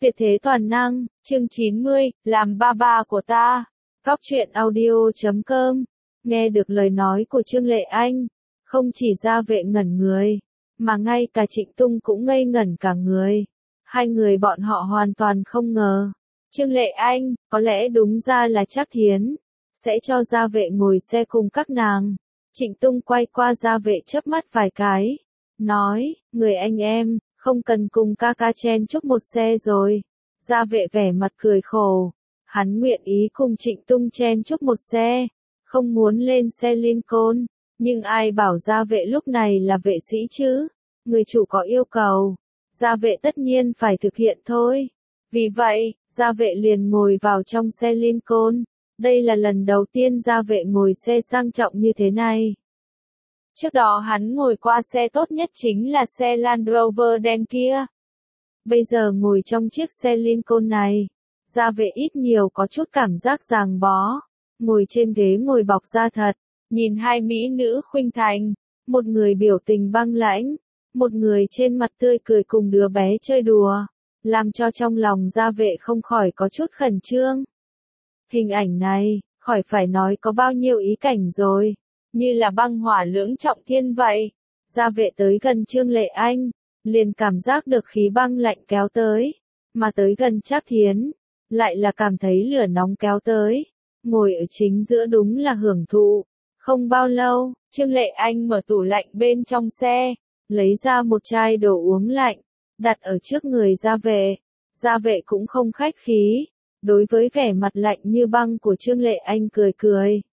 Tuyệt thế toàn năng, chương 90, làm ba ba của ta. Góc truyện audio.com. Nghe được lời nói của Trương Lệ Anh, không chỉ Gia Vệ ngẩn người, mà ngay cả Trịnh Tung cũng ngây ngẩn cả người. Hai người bọn họ hoàn toàn không ngờ. Trương Lệ Anh, có lẽ đúng ra là Trác Thiến, sẽ cho Gia Vệ ngồi xe cùng các nàng. Trịnh Tung quay qua Gia Vệ chớp mắt vài cái, nói, người anh em, không cần cùng ca ca chen chúc một xe rồi. Gia Vệ vẻ mặt cười khổ, hắn nguyện ý cùng Trịnh Tung chen chúc một xe, không muốn lên xe Lincoln, nhưng ai bảo Gia Vệ lúc này là vệ sĩ chứ, người chủ có yêu cầu, Gia Vệ tất nhiên phải thực hiện thôi. Vì vậy, Gia Vệ liền ngồi vào trong xe Lincoln. Đây là lần đầu tiên Gia Vệ ngồi xe sang trọng như thế này. Trước đó hắn ngồi qua xe tốt nhất chính là xe Land Rover đen kia. Bây giờ ngồi trong chiếc xe Lincoln này, Gia Vệ ít nhiều có chút cảm giác ràng bó. Ngồi trên ghế ngồi bọc da thật, nhìn hai mỹ nữ khuynh thành, một người biểu tình băng lãnh, một người trên mặt tươi cười cùng đứa bé chơi đùa, làm cho trong lòng Gia Vệ không khỏi có chút khẩn trương. Hình ảnh này, khỏi phải nói có bao nhiêu ý cảnh rồi, như là băng hỏa lưỡng trọng thiên vậy. Gia Vệ tới gần Trương Lệ Anh, liền cảm giác được khí băng lạnh kéo tới, mà tới gần Trác Thiến, lại là cảm thấy lửa nóng kéo tới. Ngồi ở chính giữa đúng là hưởng thụ. Không bao lâu, Trương Lệ Anh mở tủ lạnh bên trong xe, lấy ra một chai đồ uống lạnh, đặt ở trước người Gia Vệ. Gia Vệ cũng không khách khí, đối với vẻ mặt lạnh như băng của Trương Lệ Anh cười cười.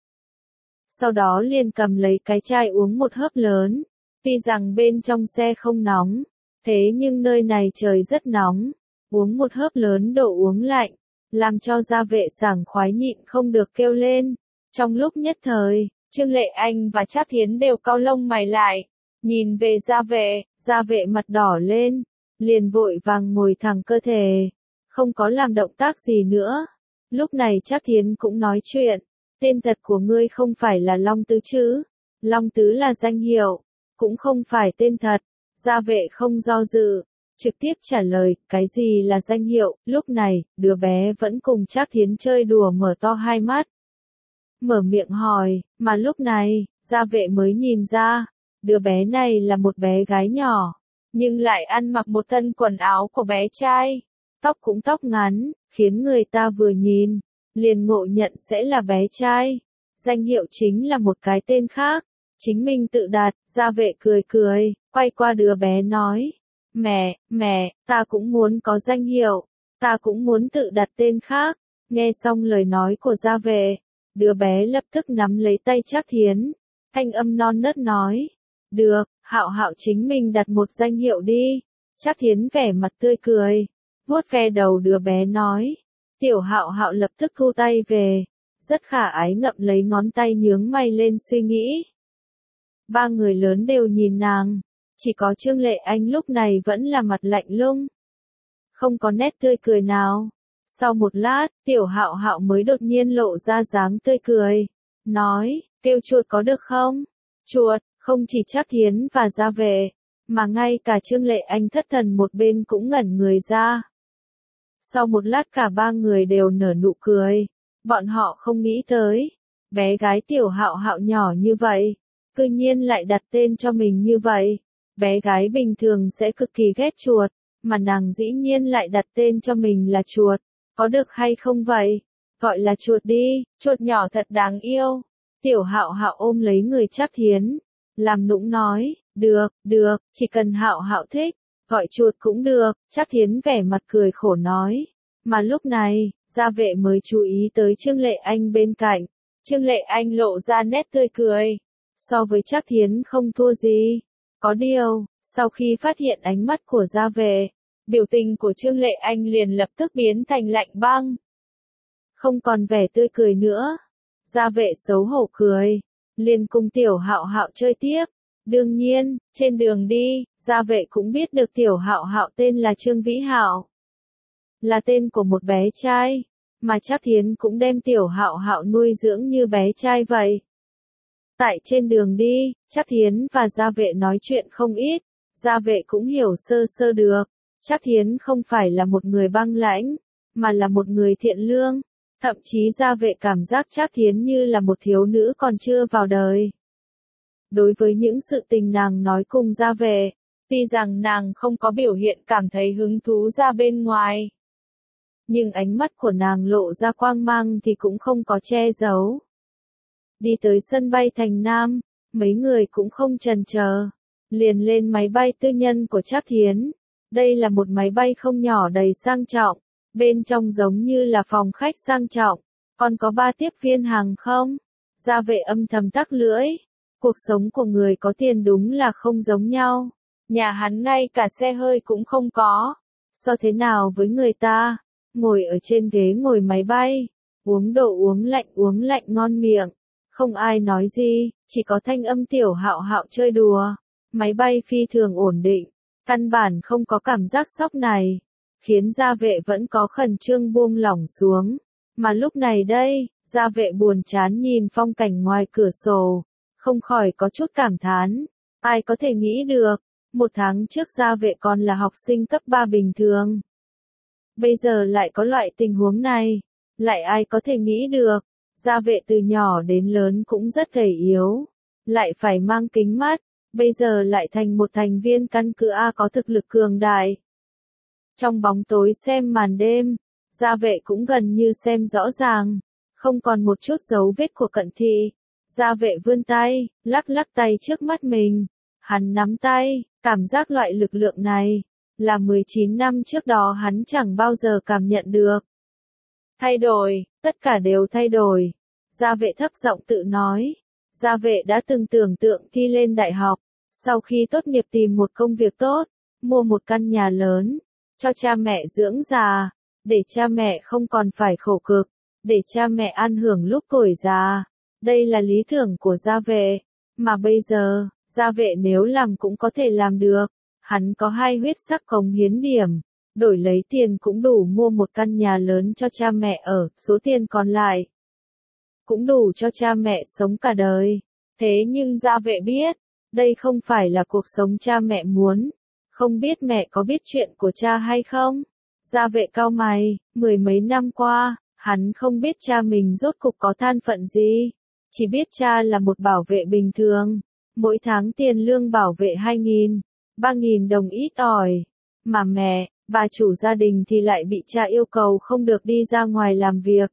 Sau đó liền cầm lấy cái chai uống một hớp lớn. Tuy rằng bên trong xe không nóng, thế nhưng nơi này trời rất nóng. Uống một hớp lớn đồ uống lạnh, làm cho Gia Vệ sảng khoái nhịn không được kêu lên. Trong lúc nhất thời, Trương Lệ Anh và Trác Thiến đều cau lông mày lại, nhìn về Gia Vệ mặt đỏ lên, liền vội vàng ngồi thẳng cơ thể, không có làm động tác gì nữa. Lúc này Trác Thiến cũng nói chuyện, tên thật của ngươi không phải là Long Tứ chứ? Long Tứ là danh hiệu, cũng không phải tên thật. Gia Vệ không do dự, trực tiếp trả lời, cái gì là danh hiệu? Lúc này, đứa bé vẫn cùng Trác Thiến chơi đùa mở to hai mắt, mở miệng hỏi, mà lúc này, Gia Vệ mới nhìn ra, đứa bé này là một bé gái nhỏ, nhưng lại ăn mặc một thân quần áo của bé trai, tóc cũng tóc ngắn, khiến người ta vừa nhìn, liền ngộ nhận sẽ là bé trai. Danh hiệu chính là một cái tên khác, chính mình tự đặt. Gia Vệ cười cười, quay qua đứa bé nói, mẹ, ta cũng muốn có danh hiệu, ta cũng muốn tự đặt tên khác. Nghe xong lời nói của Gia Vệ, đứa bé lập tức nắm lấy tay Trác Thiến, thanh âm non nớt nói, được, Hạo Hạo chính mình đặt một danh hiệu đi. Trác Thiến vẻ mặt tươi cười, vuốt ve đầu đứa bé nói, tiểu Hạo Hạo lập tức thu tay về, rất khả ái ngậm lấy ngón tay nhướng mày lên suy nghĩ. Ba người lớn đều nhìn nàng, chỉ có Trương Lệ Anh lúc này vẫn là mặt lạnh lùng, không có nét tươi cười nào. Sau một lát, tiểu Hạo Hạo mới đột nhiên lộ ra dáng tươi cười, nói, kêu chuột có được không? Chuột, không chỉ Trác Thiến và Gia Vệ, mà ngay cả Trương Lệ Anh thất thần một bên cũng ngẩn người ra. Sau một lát cả ba người đều nở nụ cười, bọn họ không nghĩ tới, bé gái tiểu Hạo Hạo nhỏ như vậy, cư nhiên lại đặt tên cho mình như vậy. Bé gái bình thường sẽ cực kỳ ghét chuột, mà nàng dĩ nhiên lại đặt tên cho mình là chuột, có được hay không vậy? Gọi là chuột đi, chuột nhỏ thật đáng yêu. Tiểu Hạo Hạo ôm lấy người Trác Thiến, làm nũng nói, được, chỉ cần Hạo Hạo thích, gọi chuột cũng được. Trác Thiến vẻ mặt cười khổ nói, mà lúc này, Gia Vệ mới chú ý tới Trương Lệ Anh bên cạnh. Trương Lệ Anh lộ ra nét tươi cười, so với Trác Thiến không thua gì. Có điều, sau khi phát hiện ánh mắt của Gia Vệ, biểu tình của Trương Lệ Anh liền lập tức biến thành lạnh băng, không còn vẻ tươi cười nữa. Gia Vệ xấu hổ cười, liền cùng tiểu Hạo Hạo chơi tiếp. Đương nhiên, trên đường đi, Gia Vệ cũng biết được tiểu Hạo Hạo tên là Trương Vĩ Hạo, là tên của một bé trai, mà Trác Thiến cũng đem tiểu Hạo Hạo nuôi dưỡng như bé trai vậy. Tại trên đường đi, Trác Thiến và Gia Vệ nói chuyện không ít, Gia Vệ cũng hiểu sơ sơ được. Trác Thiến không phải là một người băng lãnh, mà là một người thiện lương. Thậm chí Gia Vệ cảm giác Trác Thiến như là một thiếu nữ còn chưa vào đời. Đối với những sự tình nàng nói cùng Gia Vệ, tuy rằng nàng không có biểu hiện cảm thấy hứng thú ra bên ngoài, nhưng ánh mắt của nàng lộ ra quang mang thì cũng không có che giấu. Đi tới sân bay Thành Nam, mấy người cũng không chần chờ, liền lên máy bay tư nhân của Trác Thiến. Đây là một máy bay không nhỏ đầy sang trọng, bên trong giống như là phòng khách sang trọng, còn có 3 tiếp viên hàng không. Gia Vệ âm thầm tắc lưỡi, cuộc sống của người có tiền đúng là không giống nhau. Nhà hắn ngay cả xe hơi cũng không có, so thế nào với người ta, ngồi ở trên ghế ngồi máy bay, uống đồ uống lạnh ngon miệng, không ai nói gì, chỉ có thanh âm Tiểu Hạo Hạo chơi đùa. Máy bay phi thường ổn định, căn bản không có cảm giác sốc này, khiến Gia Vệ vẫn có khẩn trương buông lỏng xuống. Mà lúc này đây, Gia Vệ buồn chán nhìn phong cảnh ngoài cửa sổ, không khỏi có chút cảm thán. Ai có thể nghĩ được, 1 tháng trước Gia Vệ còn là học sinh cấp 3 bình thường. Bây giờ lại có loại tình huống này, lại ai có thể nghĩ được, Gia Vệ từ nhỏ đến lớn cũng rất gầy yếu, lại phải mang kính mắt, bây giờ lại thành một thành viên căn cứ A có thực lực cường đại. Trong bóng tối xem màn đêm, Gia Vệ cũng gần như xem rõ ràng, không còn một chút dấu vết của cận thị. Gia Vệ vươn tay, lắc lắc tay trước mắt mình, hắn nắm tay, cảm giác loại lực lượng này, là 19 năm trước đó hắn chẳng bao giờ cảm nhận được. Thay đổi, tất cả đều thay đổi. Gia Vệ thấp giọng tự nói. Gia Vệ đã từng tưởng tượng thi lên đại học, sau khi tốt nghiệp tìm một công việc tốt, mua một căn nhà lớn, cho cha mẹ dưỡng già, để cha mẹ không còn phải khổ cực, để cha mẹ ăn hưởng lúc tuổi già. Đây là lý tưởng của Gia Vệ, mà bây giờ, Gia Vệ nếu làm cũng có thể làm được. Hắn có 2 huyết sắc cống hiến điểm, đổi lấy tiền cũng đủ mua một căn nhà lớn cho cha mẹ ở, số tiền còn lại cũng đủ cho cha mẹ sống cả đời. Thế nhưng Gia Vệ biết, đây không phải là cuộc sống cha mẹ muốn. Không biết mẹ có biết chuyện của cha hay không? Gia Vệ cau mày, 10 mấy năm qua, hắn không biết cha mình rốt cục có thân phận gì. Chỉ biết cha là một bảo vệ bình thường, mỗi tháng tiền lương bảo vệ 2.000, 3.000 đồng ít ỏi. Mà mẹ, bà chủ gia đình thì lại bị cha yêu cầu không được đi ra ngoài làm việc.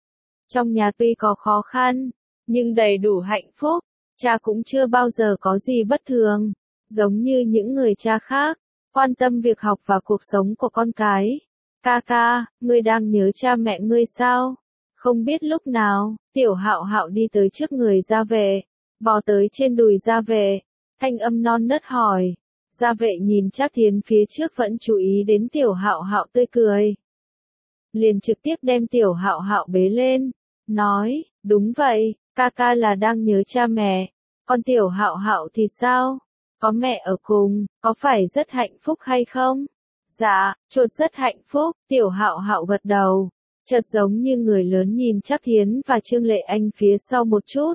Trong nhà tuy có khó khăn, nhưng đầy đủ hạnh phúc, cha cũng chưa bao giờ có gì bất thường, giống như những người cha khác, quan tâm việc học và cuộc sống của con cái. Ca ca, ngươi đang nhớ cha mẹ ngươi sao? Không biết lúc nào, Tiểu Hạo Hạo đi tới trước người Gia Vệ, bò tới trên đùi Gia Vệ, thanh âm non nớt hỏi. Gia Vệ nhìn Trác Thiến phía trước vẫn chú ý đến Tiểu Hạo Hạo tươi cười, liền trực tiếp đem Tiểu Hạo Hạo bế lên, nói, đúng vậy, ca ca là đang nhớ cha mẹ, còn Tiểu Hạo Hạo thì sao? Có mẹ ở cùng, có phải rất hạnh phúc hay không? Dạ, chột rất hạnh phúc, Tiểu Hạo Hạo gật đầu, chợt giống như người lớn nhìn Trác Thiến và Trương Lệ Anh phía sau một chút.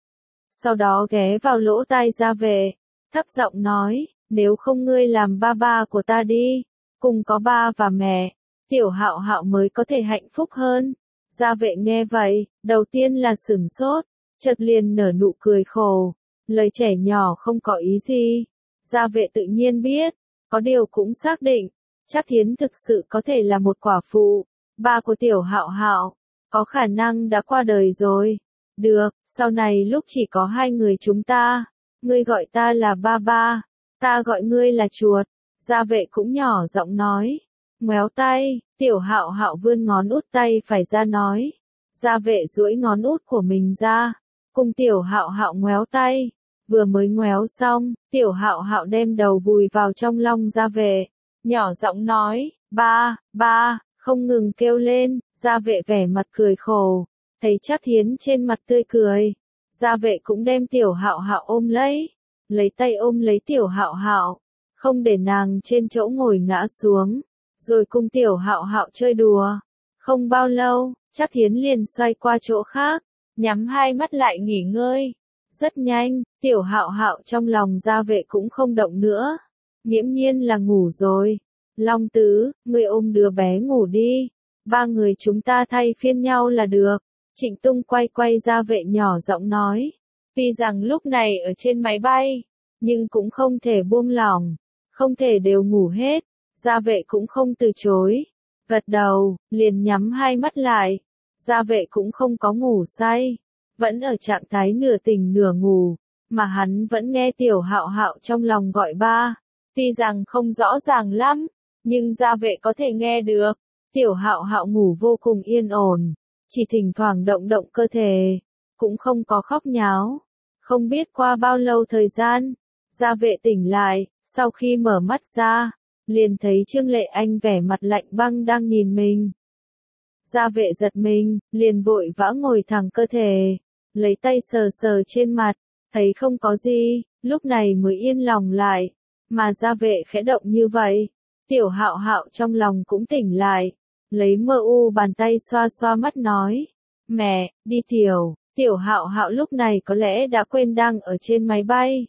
Sau đó ghé vào lỗ tai Gia Vệ, thấp giọng nói, nếu không ngươi làm ba ba của ta đi, cùng có ba và mẹ, Tiểu Hạo Hạo mới có thể hạnh phúc hơn. Gia Vệ nghe vậy, đầu tiên là sửng sốt, chợt liền nở nụ cười khổ, lời trẻ nhỏ không có ý gì. Gia Vệ tự nhiên biết, có điều cũng xác định, Trác Thiến thực sự có thể là một quả phụ, ba của Tiểu Hạo Hạo, có khả năng đã qua đời rồi. Được, sau này lúc chỉ có 2 người chúng ta, ngươi gọi ta là ba ba, ta gọi ngươi là chuột. Gia Vệ cũng nhỏ giọng nói, ngoéo tay, Tiểu Hạo Hạo vươn ngón út tay phải ra nói. Gia Vệ duỗi ngón út của mình ra, cùng Tiểu Hạo Hạo ngoéo tay. Vừa mới ngoéo xong, Tiểu Hạo Hạo đem đầu vùi vào trong lòng Gia Vệ, nhỏ giọng nói, ba, ba, không ngừng kêu lên. Gia Vệ vẻ mặt cười khổ, thấy Trác Thiến trên mặt tươi cười, Gia Vệ cũng đem Tiểu Hạo Hạo ôm lấy tay ôm lấy Tiểu Hạo Hạo, không để nàng trên chỗ ngồi ngã xuống, rồi cùng Tiểu Hạo Hạo chơi đùa. Không bao lâu, Trác Thiến liền xoay qua chỗ khác, nhắm 2 mắt lại nghỉ ngơi. Rất nhanh, Tiểu Hạo Hạo trong lòng Gia Vệ cũng không động nữa, nghiễm nhiên là ngủ rồi. Long Tứ, ngươi ôm đứa bé ngủ đi. Ba người chúng ta thay phiên nhau là được. Trịnh Tung quay quay Gia Vệ nhỏ giọng nói. Tuy rằng lúc này ở trên máy bay, nhưng cũng không thể buông lỏng, không thể đều ngủ hết. Gia Vệ cũng không từ chối. Gật đầu, liền nhắm hai mắt lại. Gia Vệ cũng không có ngủ say, vẫn ở trạng thái nửa tỉnh nửa ngủ, mà hắn vẫn nghe Tiểu Hạo Hạo trong lòng gọi ba. Tuy rằng không rõ ràng lắm, nhưng Gia Vệ có thể nghe được. Tiểu Hạo Hạo ngủ vô cùng yên ổn, chỉ thỉnh thoảng động động cơ thể, cũng không có khóc nháo. Không biết qua bao lâu thời gian, Gia Vệ tỉnh lại, sau khi mở mắt ra, liền thấy Trương Lệ Anh vẻ mặt lạnh băng đang nhìn mình. Gia Vệ giật mình, liền vội vã ngồi thẳng cơ thể, lấy tay sờ sờ trên mặt, thấy không có gì, lúc này mới yên lòng lại. Mà Gia Vệ khẽ động như vậy, Tiểu Hạo Hạo trong lòng cũng tỉnh lại, lấy mơ u bàn tay xoa xoa mắt nói, mẹ, đi Tiểu. Tiểu Hạo Hạo lúc này có lẽ đã quên đang ở trên máy bay,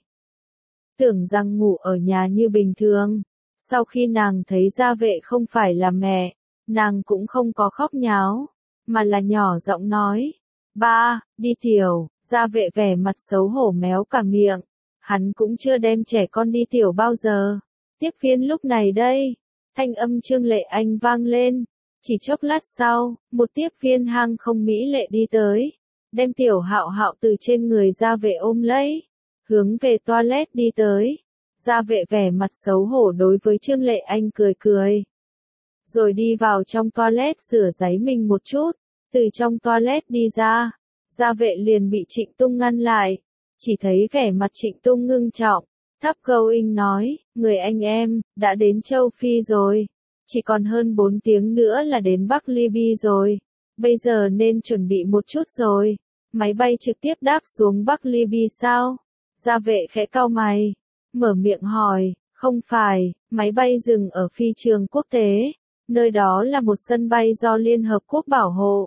tưởng rằng ngủ ở nhà như bình thường. Sau khi nàng thấy Gia Vệ không phải là mẹ, nàng cũng không có khóc nháo, mà là nhỏ giọng nói, ba, đi Tiểu. Gia Vệ vẻ mặt xấu hổ méo cả miệng, hắn cũng chưa đem trẻ con đi Tiểu bao giờ. Tiếp phiên lúc này đây, thanh âm Trương Lệ Anh vang lên, chỉ chốc lát sau, một tiếp viên hang không mỹ lệ đi tới, đem Tiểu Hạo Hạo từ trên người Gia Vệ ôm lấy, hướng về toilet đi tới. Gia Vệ vẻ mặt xấu hổ đối với Trương Lệ Anh cười cười, rồi đi vào trong toilet rửa giấy mình một chút. Từ trong toilet đi ra, Gia Vệ liền bị Trịnh Tung ngăn lại, chỉ thấy vẻ mặt Trịnh Tung ngưng trọng, thấp going nói, người anh em, đã đến châu Phi rồi, chỉ còn hơn 4 tiếng nữa là đến Bắc Libya rồi, bây giờ nên chuẩn bị một chút rồi. Máy bay trực tiếp đáp xuống Bắc Libya sao? Gia Vệ khẽ cau mày, mở miệng hỏi, không phải, máy bay dừng ở phi trường quốc tế, nơi đó là một sân bay do Liên Hợp Quốc bảo hộ.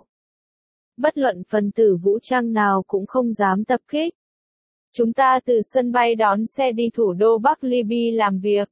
Bất luận phần tử vũ trang nào cũng không dám tập kích. Chúng ta từ sân bay đón xe đi thủ đô Bắc Libya làm việc.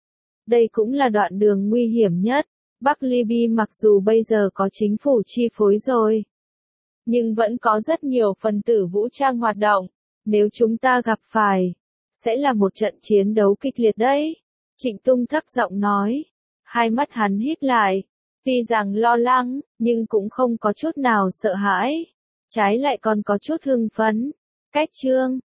Đây cũng là đoạn đường nguy hiểm nhất. Bắc Libya mặc dù bây giờ có chính phủ chi phối rồi, nhưng vẫn có rất nhiều phần tử vũ trang hoạt động. Nếu chúng ta gặp phải, sẽ là một trận chiến đấu kịch liệt đấy. Trịnh Tung thấp giọng nói. Hai mắt hắn híp lại. Tuy rằng lo lắng, nhưng cũng không có chút nào sợ hãi. Trái lại còn có chút hưng phấn. Cách chương